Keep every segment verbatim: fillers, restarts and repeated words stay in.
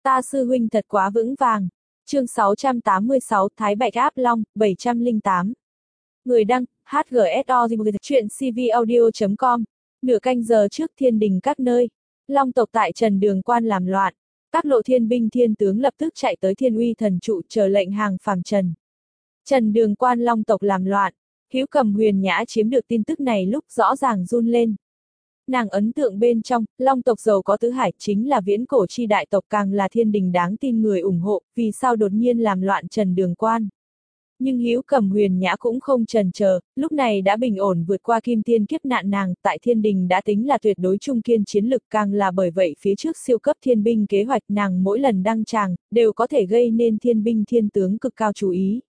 Ta sư huynh thật quá vững vàng. Chương sáu trăm tám mươi sáu Thái Bạch Áp Long, bảy trăm lẻ tám. Người đăng, hát giê ét o chuyện cvaudio chấm com. Nửa canh giờ trước thiên đình các nơi. Long tộc tại Trần Đường Quan làm loạn. Các lộ thiên binh thiên tướng lập tức chạy tới Thiên Uy Thần Trụ chờ lệnh hàng phàm trần. Trần Đường Quan Long tộc làm loạn. Hữu Cầm Huyền Nhã chiếm được tin tức này lúc rõ ràng run lên. Nàng ấn tượng bên trong, Long tộc giàu có tứ hải chính là viễn cổ chi đại tộc, càng là thiên đình đáng tin người ủng hộ, vì sao đột nhiên làm loạn Trần Đường Quan. Nhưng Hữu Cầm Huyền Nhã cũng không chần chờ, lúc này đã bình ổn vượt qua kim tiên kiếp nạn, nàng tại thiên đình đã tính là tuyệt đối trung kiên chiến lực, càng là bởi vậy phía trước siêu cấp thiên binh kế hoạch nàng mỗi lần đăng tràng, đều có thể gây nên thiên binh thiên tướng cực cao chú ý.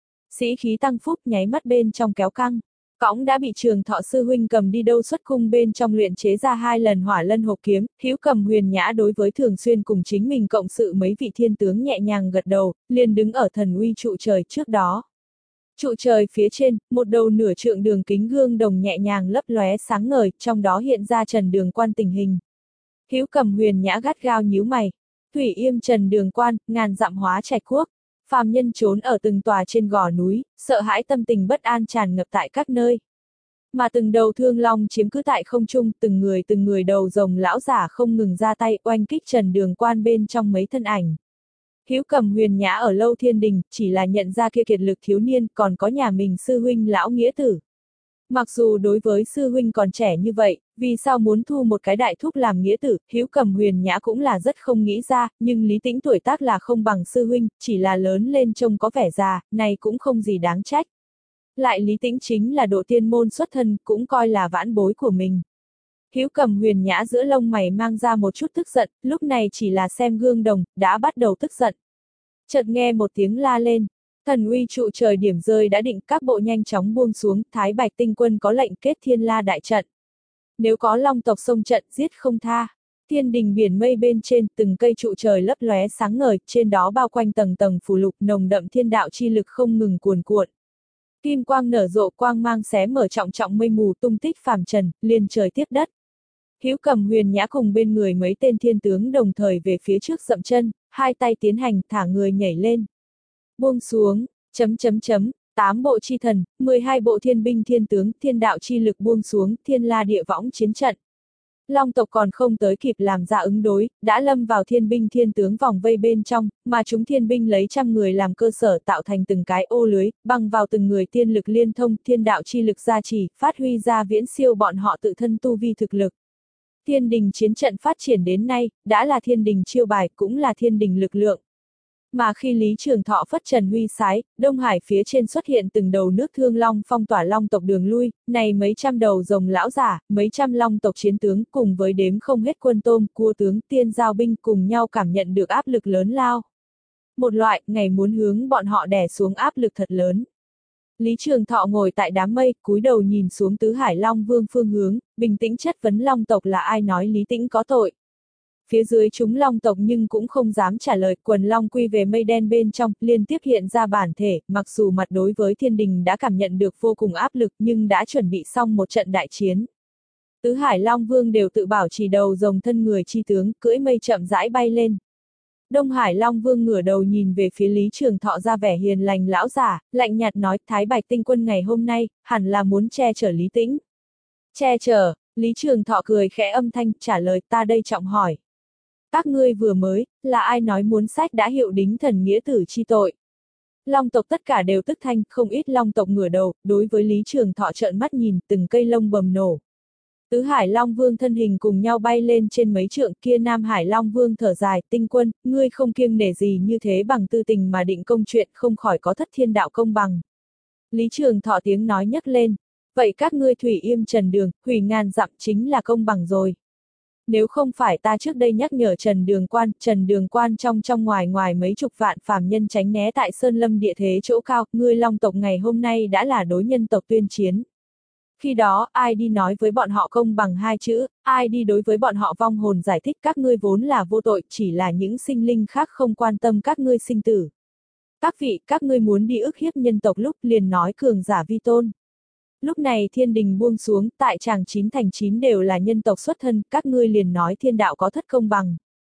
Sĩ khí tăng phúc nháy mắt bên trong kéo căng. Cõng đã bị Trường Thọ sư huynh cầm đi đâu xuất cung bên trong luyện chế ra hai lần hỏa lân hộp kiếm. Hữu Cầm Huyền Nhã đối với thường xuyên cùng chính mình cộng sự mấy vị thiên tướng nhẹ nhàng gật đầu, liền đứng ở thần uy trụ trời trước đó. Trụ trời phía trên, một đầu nửa trượng đường kính gương đồng nhẹ nhàng lấp lóe sáng ngời, trong đó hiện ra Trần Đường Quan tình hình. Hữu Cầm Huyền Nhã gắt gao nhíu mày. Thủy Yêm Trần Đường Quan, ngàn dặm hóa trạch quốc. Phàm nhân trốn ở từng tòa trên gò núi, sợ hãi tâm tình bất an tràn ngập tại các nơi. Mà từng đầu thương long chiếm cứ tại không trung, từng người từng người đầu rồng lão giả không ngừng ra tay oanh kích Trần Đường Quan bên trong mấy thân ảnh. Hữu Cầm Huyền Nhã ở lâu thiên đình, chỉ là nhận ra kia kiệt lực thiếu niên, còn có nhà mình sư huynh lão nghĩa tử. Mặc dù đối với sư huynh còn trẻ như vậy, vì sao muốn thu một cái đại thúc làm nghĩa tử, Hữu Cầm Huyền Nhã cũng là rất không nghĩ ra, nhưng Lý Tĩnh tuổi tác là không bằng sư huynh, chỉ là lớn lên trông có vẻ già, này cũng không gì đáng trách. Lại Lý Tĩnh chính là độ tiên môn xuất thân, cũng coi là vãn bối của mình. Hữu Cầm Huyền Nhã giữa lông mày mang ra một chút tức giận, lúc này chỉ là xem gương đồng, đã bắt đầu tức giận. Chợt nghe một tiếng la lên. Thần uy trụ trời điểm rơi đã định, các bộ nhanh chóng buông xuống, Thái Bạch tinh quân có lệnh kết thiên la đại trận. Nếu có Long tộc xông trận, giết không tha. Thiên đình biển mây bên trên, từng cây trụ trời lấp lóe sáng ngời, trên đó bao quanh tầng tầng phù lục, nồng đậm thiên đạo chi lực không ngừng cuồn cuộn. Kim quang nở rộ, quang mang xé mở trọng trọng mây mù, tung tích phàm trần, liên trời tiếp đất. Hữu Cầm Huyền Nhã cùng bên người mấy tên thiên tướng đồng thời về phía trước dậm chân, hai tay tiến hành, thả người nhảy lên. Buông xuống, chấm chấm chấm, tám bộ chi thần, mười hai bộ thiên binh thiên tướng, thiên đạo chi lực buông xuống, thiên la địa võng chiến trận. Long tộc còn không tới kịp làm ra ứng đối, đã lâm vào thiên binh thiên tướng vòng vây bên trong, mà chúng thiên binh lấy trăm người làm cơ sở tạo thành từng cái ô lưới, băng vào từng người tiên lực liên thông, thiên đạo chi lực gia trì, phát huy ra viễn siêu bọn họ tự thân tu vi thực lực. Thiên đình chiến trận phát triển đến nay, đã là thiên đình chiêu bài, cũng là thiên đình lực lượng. Mà khi Lý Trường Thọ phất trần huy sái, Đông Hải phía trên xuất hiện từng đầu nước thương long phong tỏa long tộc đường lui, này mấy trăm đầu rồng lão giả, mấy trăm long tộc chiến tướng cùng với đếm không hết quân tôm, cua tướng, tiên giao binh cùng nhau cảm nhận được áp lực lớn lao. Một loại, ngày muốn hướng bọn họ đè xuống áp lực thật lớn. Lý Trường Thọ ngồi tại đám mây, cúi đầu nhìn xuống tứ hải long vương phương hướng, bình tĩnh chất vấn long tộc là ai nói Lý Tĩnh có tội. Phía dưới chúng long tộc nhưng cũng không dám trả lời, quần long quy về mây đen bên trong, liên tiếp hiện ra bản thể, mặc dù mặt đối với thiên đình đã cảm nhận được vô cùng áp lực nhưng đã chuẩn bị xong một trận đại chiến. Tứ hải long vương đều tự bảo trì đầu rồng thân người chi tướng, cưỡi mây chậm rãi bay lên. Đông Hải Long Vương ngửa đầu nhìn về phía Lý Trường Thọ ra vẻ hiền lành lão giả, lạnh nhạt nói, Thái Bạch tinh quân ngày hôm nay, hẳn là muốn che chở Lý Tĩnh. Che chở, Lý Trường Thọ cười khẽ âm thanh, trả lời, ta đây trọng hỏi. Các ngươi vừa mới, là ai nói muốn sách đã hiệu đính thần nghĩa tử chi tội. Long tộc tất cả đều tức thanh, không ít long tộc ngửa đầu, đối với Lý Trường Thọ trợn mắt nhìn, từng cây lông bầm nổ. Tứ Hải Long Vương thân hình cùng nhau bay lên trên mấy trượng, kia Nam Hải Long Vương thở dài, tinh quân, ngươi không kiêng nể gì như thế bằng tư tình mà định công chuyện, không khỏi có thất thiên đạo công bằng. Lý Trường Thọ tiếng nói nhấc lên, vậy các ngươi Thủy Yêm Trần Đường, hủy ngàn dặm chính là công bằng rồi. Nếu không phải ta trước đây nhắc nhở Trần Đường Quan, Trần Đường Quan trong trong ngoài ngoài mấy chục vạn phàm nhân tránh né tại Sơn Lâm địa thế chỗ cao, ngươi Long tộc ngày hôm nay đã là đối nhân tộc tuyên chiến. Khi đó, ai đi nói với bọn họ công bằng hai chữ, ai đi đối với bọn họ vong hồn giải thích các ngươi vốn là vô tội, chỉ là những sinh linh khác không quan tâm các ngươi sinh tử. Các vị, các ngươi muốn đi ức hiếp nhân tộc lúc liền nói cường giả vi tôn. Lúc này thiên đình buông xuống, tại tràng chín thành chín đều là nhân tộc xuất thân, các ngươi liền nói thiên đạo có thất công bằng.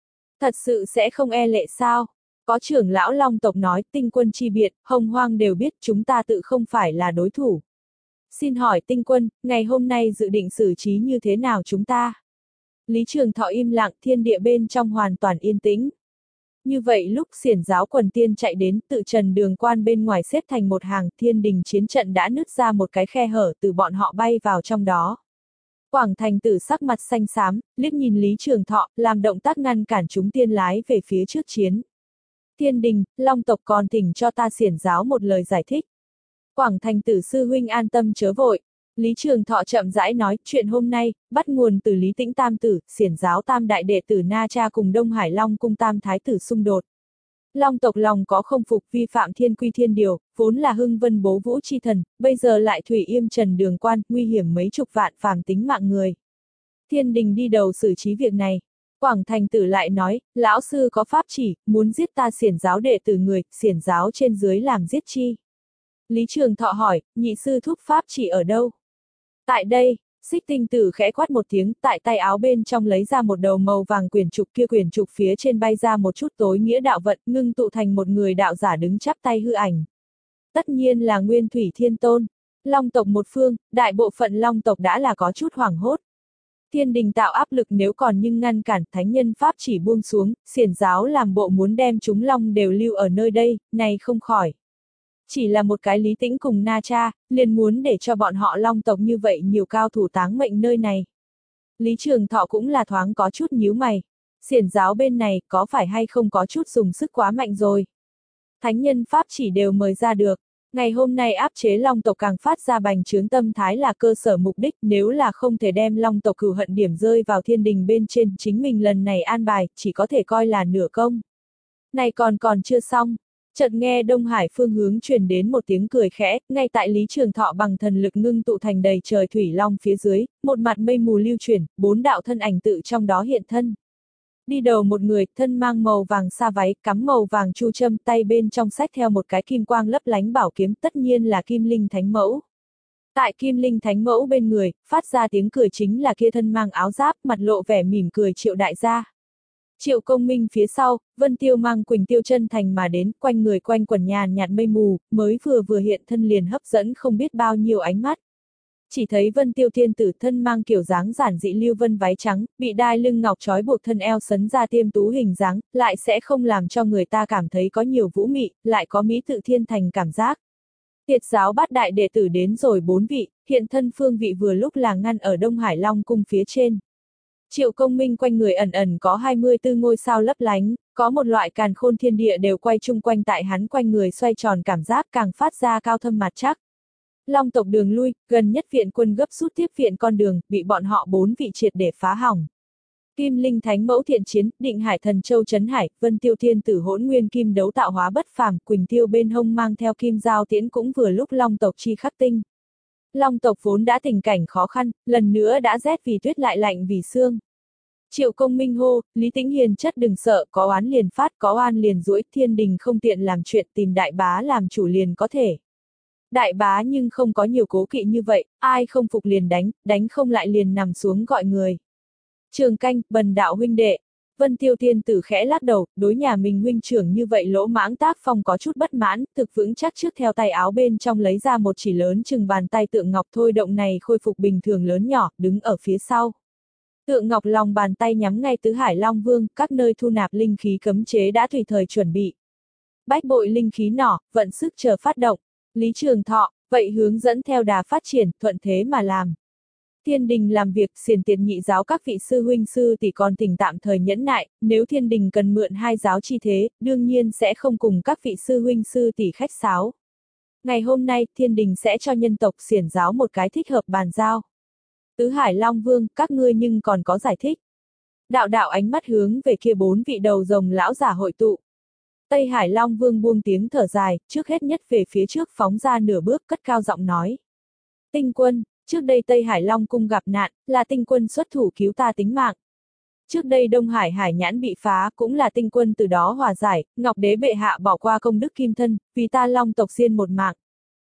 Thật sự sẽ không e lệ sao? Có trưởng lão Long tộc nói, tinh quân chi biệt, hồng hoang đều biết chúng ta tự không phải là đối thủ. Xin hỏi tinh quân, ngày hôm nay dự định xử trí như thế nào chúng ta? Lý Trường Thọ im lặng, thiên địa bên trong hoàn toàn yên tĩnh. Như vậy lúc xiển giáo quần tiên chạy đến, tự trần đường quan bên ngoài xếp thành một hàng, thiên đình chiến trận đã nứt ra một cái khe hở từ bọn họ bay vào trong đó. Quảng Thành Tử sắc mặt xanh xám, liếc nhìn Lý Trường Thọ, làm động tác ngăn cản chúng tiên lái về phía trước chiến. Thiên đình, Long tộc còn thỉnh cho ta xiển giáo một lời giải thích. Quảng Thành Tử sư huynh an tâm chớ vội. Lý Trường Thọ chậm rãi nói, chuyện hôm nay, bắt nguồn từ Lý Tĩnh Tam Tử, xiển giáo tam đại đệ tử Na Cha cùng Đông Hải Long cung tam thái tử xung đột. Long tộc lòng có không phục vi phạm thiên quy thiên điều, vốn là hưng vân bố vũ chi thần, bây giờ lại thủy yêm trần đường quan, nguy hiểm mấy chục vạn phàm tính mạng người. Thiên đình đi đầu xử trí việc này. Quảng Thành Tử lại nói, lão sư có pháp chỉ, muốn giết ta xiển giáo đệ tử người, xiển giáo trên dưới làm giết chi. Lý Trường Thọ hỏi, nhị sư thúc pháp chỉ ở đâu? Tại đây, Xích Tinh Tử khẽ quát một tiếng, tại tay áo bên trong lấy ra một đầu màu vàng quyển trục, kia quyển trục phía trên bay ra một chút tối nghĩa đạo vận, ngưng tụ thành một người đạo giả đứng chắp tay hư ảnh. Tất nhiên là Nguyên Thủy Thiên Tôn. Long tộc một phương, đại bộ phận Long tộc đã là có chút hoảng hốt. Thiên đình tạo áp lực nếu còn nhưng ngăn cản, thánh nhân pháp chỉ buông xuống, xiển giáo làm bộ muốn đem chúng Long đều lưu ở nơi đây, này không khỏi. Chỉ là một cái Lý Tĩnh cùng Na Cha, liền muốn để cho bọn họ Long tộc như vậy nhiều cao thủ táng mệnh nơi này. Lý Trường Thọ cũng là thoáng có chút nhíu mày. Xiển giáo bên này có phải hay không có chút dùng sức quá mạnh rồi. Thánh nhân pháp chỉ đều mời ra được. Ngày hôm nay áp chế Long tộc càng phát ra bành trướng tâm thái là cơ sở mục đích, nếu là không thể đem Long tộc cửu hận điểm rơi vào thiên đình bên trên, chính mình lần này an bài, chỉ có thể coi là nửa công. Này còn còn chưa xong. Chợt nghe Đông Hải phương hướng truyền đến một tiếng cười khẽ, ngay tại Lý Trường Thọ bằng thần lực ngưng tụ thành đầy trời thủy long phía dưới, một mặt mây mù lưu chuyển, bốn đạo thân ảnh tự trong đó hiện thân. Đi đầu một người, thân mang màu vàng sa váy, cắm màu vàng chu châm, tay bên trong xách theo một cái kim quang lấp lánh bảo kiếm, tất nhiên là Kim Linh Thánh Mẫu. Tại Kim Linh Thánh Mẫu bên người, phát ra tiếng cười chính là kia thân mang áo giáp, mặt lộ vẻ mỉm cười Triệu đại gia. Triệu Công Minh phía sau, Vân Tiêu mang Quỳnh Tiêu chân thành mà đến, quanh người quanh quần nhàn nhạt mây mù, mới vừa vừa hiện thân liền hấp dẫn không biết bao nhiêu ánh mắt. Chỉ thấy Vân Tiêu thiên tử thân mang kiểu dáng giản dị lưu vân váy trắng, bị đai lưng ngọc trói buộc thân eo sấn ra tiêm tú hình dáng, lại sẽ không làm cho người ta cảm thấy có nhiều vũ mị, lại có mỹ tự thiên thành cảm giác. Tiệt giáo bát đại đệ tử đến rồi bốn vị, hiện thân phương vị vừa lúc là ngăn ở Đông Hải Long cung phía trên. Triệu Công Minh quanh người ẩn ẩn có hai mươi tư ngôi sao lấp lánh, có một loại càn khôn thiên địa đều quay chung quanh tại hắn quanh người xoay tròn cảm giác càng phát ra cao thâm mặt chắc. Long tộc đường lui, gần nhất viện quân gấp rút tiếp viện con đường, bị bọn họ bốn vị triệt để phá hỏng. Kim Linh Thánh Mẫu thiện chiến, Định Hải Thần Châu Trấn Hải, Vân Tiêu Thiên Tử Hỗn Nguyên Kim đấu tạo hóa bất phàm, Quỳnh Tiêu bên hông mang theo kim giao tiễn cũng vừa lúc Long tộc chi khắc tinh. Long tộc vốn đã tình cảnh khó khăn, lần nữa đã rét vì tuyết lại lạnh vì xương. Triệu Công Minh hô, Lý Tĩnh hiền chất đừng sợ, có oán liền phát, có oan liền duỗi, thiên đình không tiện làm chuyện, tìm đại bá làm chủ liền có thể. Đại bá nhưng không có nhiều cố kỵ như vậy, ai không phục liền đánh, đánh không lại liền nằm xuống gọi người. Trường Canh, bần đạo huynh đệ. Vân Tiêu Thiên Tử khẽ lắc đầu, đối nhà mình huynh trưởng như vậy lỗ mãng tác phong có chút bất mãn, thực vững chắc trước theo tay áo bên trong lấy ra một chỉ lớn chừng bàn tay tượng ngọc thôi động này khôi phục bình thường lớn nhỏ, đứng ở phía sau. Tượng ngọc lòng bàn tay nhắm ngay tứ hải Long Vương, các nơi thu nạp linh khí cấm chế đã tùy thời chuẩn bị. Bách bội linh khí nỏ, vận sức chờ phát động. Lý Trường Thọ, vậy hướng dẫn theo đà phát triển, thuận thế mà làm. Thiên đình làm việc, xiển tiệt nhị giáo các vị sư huynh sư tỷ còn thỉnh tạm thời nhẫn nại, nếu thiên đình cần mượn hai giáo chi thế, đương nhiên sẽ không cùng các vị sư huynh sư tỷ khách sáo. Ngày hôm nay, thiên đình sẽ cho nhân tộc xiển giáo một cái thích hợp bàn giao. Tứ Hải Long Vương, các ngươi nhưng còn có giải thích. Đạo đạo ánh mắt hướng về kia bốn vị đầu rồng lão giả hội tụ. Tây Hải Long Vương buông tiếng thở dài, trước hết nhất về phía trước phóng ra nửa bước cất cao giọng nói. Tinh quân, trước đây Tây Hải Long cung gặp nạn, là tinh quân xuất thủ cứu ta tính mạng. Trước đây Đông Hải Hải nhãn bị phá, cũng là tinh quân từ đó hòa giải, Ngọc Đế bệ hạ bỏ qua công đức kim thân, vì ta Long tộc xiên một mạng.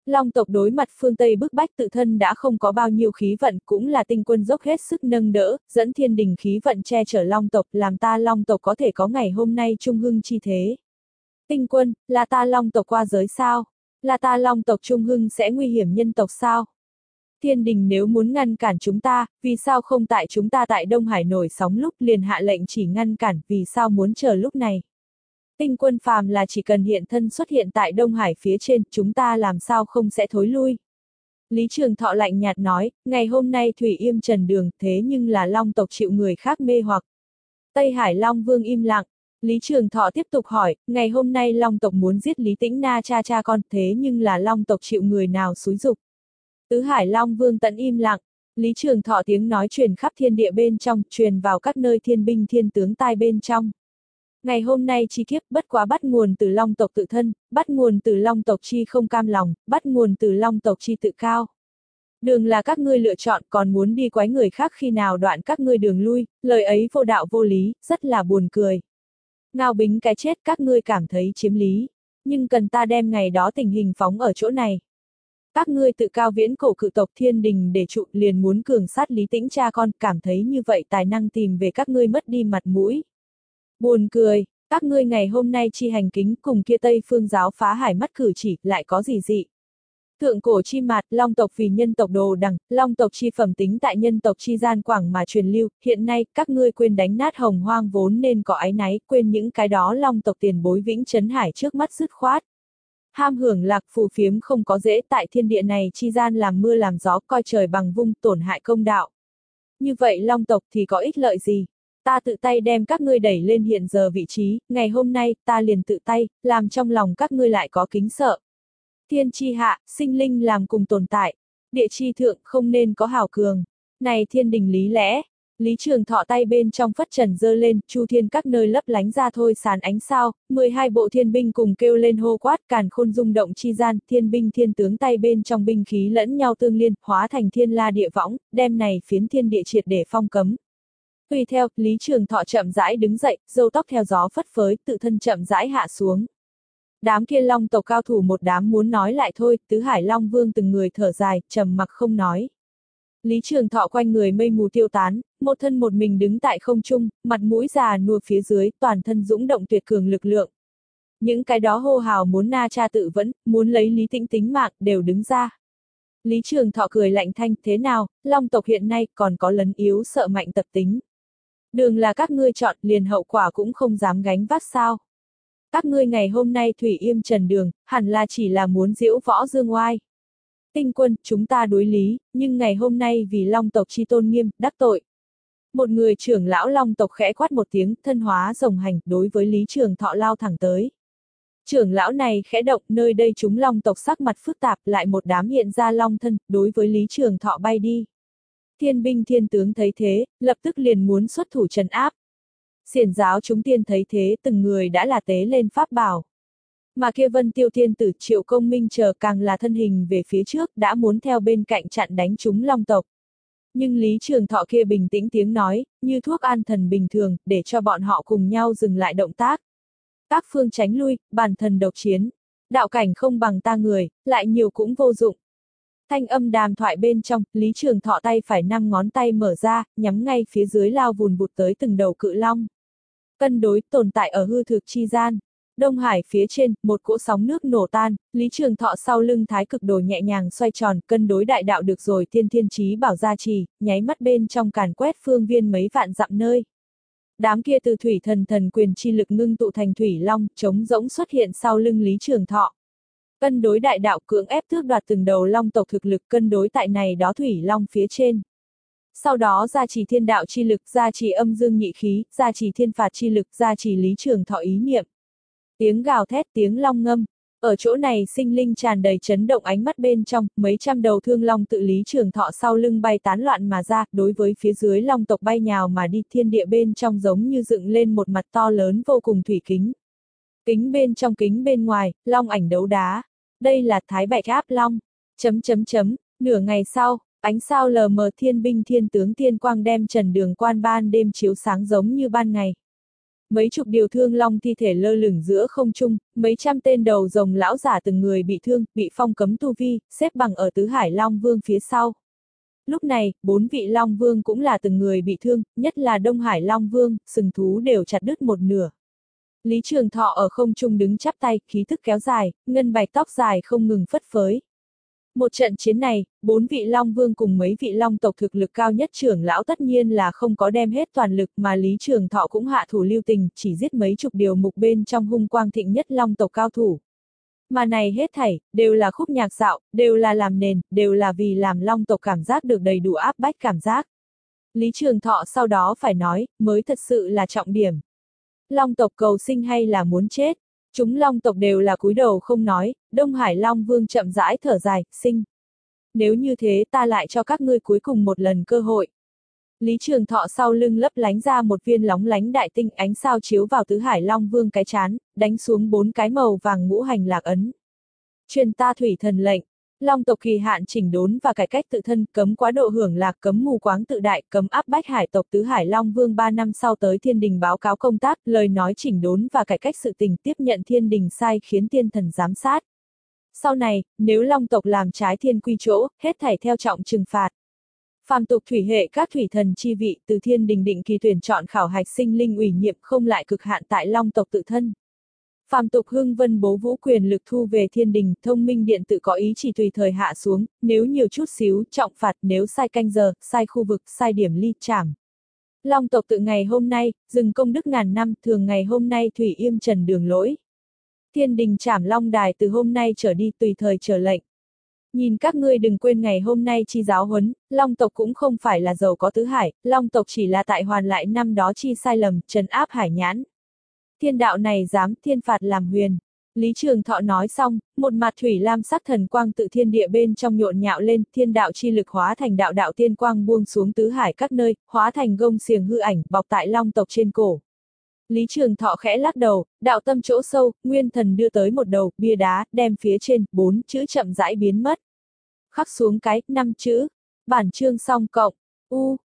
Long tộc đối mặt phương Tây bức bách tự thân đã không có bao nhiêu khí vận, cũng là tinh quân dốc hết sức nâng đỡ, dẫn thiên đình khí vận che chở Long tộc, làm ta Long tộc có thể có ngày hôm nay trung hưng chi thế. Tinh quân, là ta Long tộc qua giới sao? Là ta Long tộc trung hưng sẽ nguy hiểm nhân tộc sao? Thiên đình nếu muốn ngăn cản chúng ta, vì sao không tại chúng ta tại Đông Hải nổi sóng lúc liền hạ lệnh chỉ ngăn cản, vì sao muốn chờ lúc này? Tinh quân phàm là chỉ cần hiện thân xuất hiện tại Đông Hải phía trên, chúng ta làm sao không sẽ thối lui. Lý Trường Thọ lạnh nhạt nói, ngày hôm nay Thủy Yêm trần đường, thế nhưng là Long tộc chịu người khác mê hoặc. Tây Hải Long Vương im lặng. Lý Trường Thọ tiếp tục hỏi, ngày hôm nay Long tộc muốn giết Lý Tĩnh Na cha cha con, thế nhưng là Long tộc chịu người nào xúi giục. Tứ Hải Long Vương tận im lặng. Lý Trường Thọ tiếng nói truyền khắp thiên địa bên trong, truyền vào các nơi thiên binh thiên tướng tai bên trong. Ngày hôm nay chi kiếp bất quá bắt nguồn từ Long tộc tự thân, bắt nguồn từ Long tộc chi không cam lòng, bắt nguồn từ Long tộc chi tự cao. Đường là các ngươi lựa chọn, còn muốn đi quái người khác khi nào đoạn các ngươi đường lui, lời ấy vô đạo vô lý, rất là buồn cười. Ngao Bính cái chết các ngươi cảm thấy chiếm lý, nhưng cần ta đem ngày đó tình hình phóng ở chỗ này. Các ngươi tự cao viễn cổ cự tộc thiên đình để trụ, liền muốn cường sát Lý Tĩnh cha con, cảm thấy như vậy tài năng tìm về các ngươi mất đi mặt mũi. Buồn cười, các ngươi ngày hôm nay chi hành kính cùng kia Tây Phương giáo phá hải mắt cử chỉ, lại có gì dị. Thượng cổ chi mạt, Long tộc vì nhân tộc đồ đằng, Long tộc chi phẩm tính tại nhân tộc chi gian quảng mà truyền lưu, hiện nay, các ngươi quên đánh nát hồng hoang vốn nên có áy náy, quên những cái đó Long tộc tiền bối vĩnh trấn hải trước mắt dứt khoát. Ham hưởng lạc phù phiếm không có dễ, tại thiên địa này chi gian làm mưa làm gió, coi trời bằng vung, tổn hại công đạo. Như vậy Long tộc thì có ích lợi gì? Ta tự tay đem các ngươi đẩy lên hiện giờ vị trí, ngày hôm nay, ta liền tự tay, làm trong lòng các ngươi lại có kính sợ. Thiên chi hạ, sinh linh làm cùng tồn tại. Địa chi thượng, không nên có hào cường. Này thiên đình lý lẽ. Lý Trường Thọ tay bên trong phất trần giơ lên, chu thiên các nơi lấp lánh ra thôi sán ánh sao, mười hai bộ thiên binh cùng kêu lên hô quát, càn khôn rung động chi gian, thiên binh thiên tướng tay bên trong binh khí lẫn nhau tương liên, hóa thành thiên la địa võng, đem này phiến thiên địa triệt để phong cấm. Tùy theo, Lý Trường Thọ chậm rãi đứng dậy, râu tóc theo gió phất phới, tự thân chậm rãi hạ xuống. Đám kia Long tộc cao thủ một đám muốn nói lại thôi, Tứ Hải Long Vương từng người thở dài, trầm mặc không nói. Lý Trường Thọ quanh người mây mù tiêu tán, một thân một mình đứng tại không trung, mặt mũi già nua phía dưới, toàn thân dũng động tuyệt cường lực lượng. Những cái đó hô hào muốn na cha tự vẫn, muốn lấy Lý Tĩnh tính mạng, đều đứng ra. Lý Trường Thọ cười lạnh thanh, thế nào, Long tộc hiện nay còn có lấn yếu sợ mạnh tập tính. Đường là các ngươi chọn, liền hậu quả cũng không dám gánh vác sao. Các ngươi ngày hôm nay Thủy Yêm trần đường, hẳn là chỉ là muốn diễu võ dương oai. Tinh quân, chúng ta đối lý, nhưng ngày hôm nay vì Long tộc chi tôn nghiêm, đắc tội. Một người trưởng lão Long tộc khẽ quát một tiếng, thân hóa rồng hành, đối với Lý Trường Thọ lao thẳng tới. Trưởng lão này khẽ động, nơi đây chúng Long tộc sắc mặt phức tạp, lại một đám hiện ra Long thân, đối với Lý Trường Thọ bay đi. Thiên binh thiên tướng thấy thế, lập tức liền muốn xuất thủ trấn áp. Xiển giáo chúng tiên thấy thế, từng người đã là tế lên pháp bảo. Mà kia Vân Tiêu Thiên Tử Triệu Công Minh chờ càng là thân hình về phía trước, đã muốn theo bên cạnh chặn đánh chúng Long tộc. Nhưng Lý Trường Thọ kia bình tĩnh tiếng nói, như thuốc an thần bình thường, để cho bọn họ cùng nhau dừng lại động tác. Các phương tránh lui, bản thần độc chiến. Đạo cảnh không bằng ta người, lại nhiều cũng vô dụng. Thanh âm đàm thoại bên trong, Lý Trường Thọ tay phải năm ngón tay mở ra, nhắm ngay phía dưới lao vùn vụt tới từng đầu cự long. Cân đối tồn tại ở hư thực chi gian. Đông Hải phía trên, một cỗ sóng nước nổ tan, Lý Trường Thọ sau lưng thái cực đồ nhẹ nhàng xoay tròn, cân đối đại đạo được rồi thiên thiên chí bảo gia trì, nháy mắt bên trong càn quét phương viên mấy vạn dặm nơi. Đám kia từ thủy thần thần quyền chi lực ngưng tụ thành thủy long, trống rỗng xuất hiện sau lưng Lý Trường Thọ. Cân đối đại đạo cưỡng ép tước đoạt từng đầu long tộc thực lực cân đối tại này đó thủy long phía trên. Sau đó gia trì thiên đạo chi lực, gia trì âm dương nhị khí, gia trì thiên phạt chi lực, gia trì Lý Trường Thọ ý niệm. Tiếng gào thét, tiếng long ngâm. Ở chỗ này sinh linh tràn đầy chấn động ánh mắt bên trong, mấy trăm đầu thương long tự Lý Trường Thọ sau lưng bay tán loạn mà ra, đối với phía dưới long tộc bay nhào mà đi, thiên địa bên trong giống như dựng lên một mặt to lớn vô cùng thủy kính. Kính bên trong kính bên ngoài, long ảnh đấu đá. Đây là Thái Bạch Áp Long. Chấm chấm chấm, nửa ngày sau, ánh sao lờ mờ thiên binh thiên tướng thiên quang đem trần đường quan ban đêm chiếu sáng giống như ban ngày. mấy chục điều thương long thi thể lơ lửng giữa không trung, mấy trăm tên đầu rồng lão giả từng người bị thương, bị phong cấm tu vi, xếp bằng ở tứ hải long vương phía sau. Lúc này, bốn vị long vương cũng là từng người bị thương, nhất là Đông Hải long vương, sừng thú đều chặt đứt một nửa. Lý Trường Thọ ở không trung đứng chắp tay, khí thức kéo dài, ngân bạch tóc dài không ngừng phất phới. Một trận chiến này, bốn vị long vương cùng mấy vị long tộc thực lực cao nhất trưởng lão tất nhiên là không có đem hết toàn lực, mà Lý Trường Thọ cũng hạ thủ lưu tình, chỉ giết mấy chục điều mục bên trong hung quang thịnh nhất long tộc cao thủ. Mà này hết thảy, đều là khúc nhạc dạo, đều là làm nền, đều là vì làm long tộc cảm giác được đầy đủ áp bách cảm giác. Lý Trường Thọ sau đó phải nói, mới thật sự là trọng điểm. Long tộc cầu sinh hay là muốn chết? Chúng long tộc đều là cúi đầu không nói, Đông Hải Long Vương chậm rãi thở dài, sinh. Nếu như thế ta lại cho các ngươi cuối cùng một lần cơ hội. Lý Trường Thọ sau lưng lấp lánh ra một viên lóng lánh đại tinh, ánh sao chiếu vào tứ Hải Long Vương cái chán, đánh xuống bốn cái màu vàng ngũ hành lạc ấn. Truyền ta thủy thần lệnh. Long tộc kỳ hạn chỉnh đốn và cải cách tự thân, cấm quá độ hưởng lạc, cấm mù quáng tự đại, cấm áp bách hải tộc tứ Hải Long Vương ba năm sau tới thiên đình báo cáo công tác, lời nói chỉnh đốn và cải cách sự tình, tiếp nhận thiên đình sai khiến tiên thần giám sát. Sau này, nếu Long tộc làm trái thiên quy chỗ, hết thảy theo trọng trừng phạt. Phàm tục thủy hệ các thủy thần chi vị từ thiên đình định kỳ tuyển chọn khảo hạch sinh linh ủy nhiệm, không lại cực hạn tại Long tộc tự thân. Phàm tục hưng vân bố vũ quyền lực thu về thiên đình, thông minh điện tự có ý chỉ tùy thời hạ xuống, nếu nhiều chút xíu, trọng phạt, nếu sai canh giờ, sai khu vực, sai điểm ly trảm. Long tộc tự ngày hôm nay, dừng công đức ngàn năm, thường ngày hôm nay thủy yêm trần đường lỗi. Thiên đình trảm long đài từ hôm nay trở đi tùy thời trở lệnh. Nhìn các ngươi đừng quên ngày hôm nay chi giáo huấn, Long tộc cũng không phải là giàu có tứ hải, Long tộc chỉ là tại hoàn lại năm đó chi sai lầm, trấn áp hải nhãn. Thiên đạo này dám thiên phạt làm huyền. Lý Trường Thọ nói xong, một mặt thủy lam sắc thần quang tự thiên địa bên trong nhộn nhạo lên, thiên đạo chi lực hóa thành đạo đạo tiên quang buông xuống tứ hải các nơi, hóa thành gông xiềng hư ảnh, bọc tại Long tộc trên cổ. Lý Trường Thọ khẽ lắc đầu, đạo tâm chỗ sâu, nguyên thần đưa tới một đầu, bia đá, đem phía trên, bốn chữ chậm rãi biến mất. Khắc xuống cái, năm chữ. Bản chương xong cộng. U.